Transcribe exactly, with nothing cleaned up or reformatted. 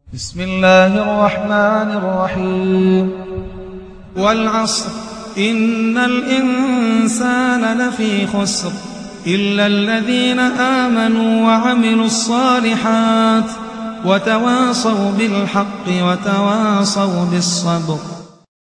بسم الله الرحمن الرحيم والعصر إن الإنسان لفي خسر إلا الذين آمنوا وعملوا الصالحات وتواصوا بالحق وتواصوا بالصبر.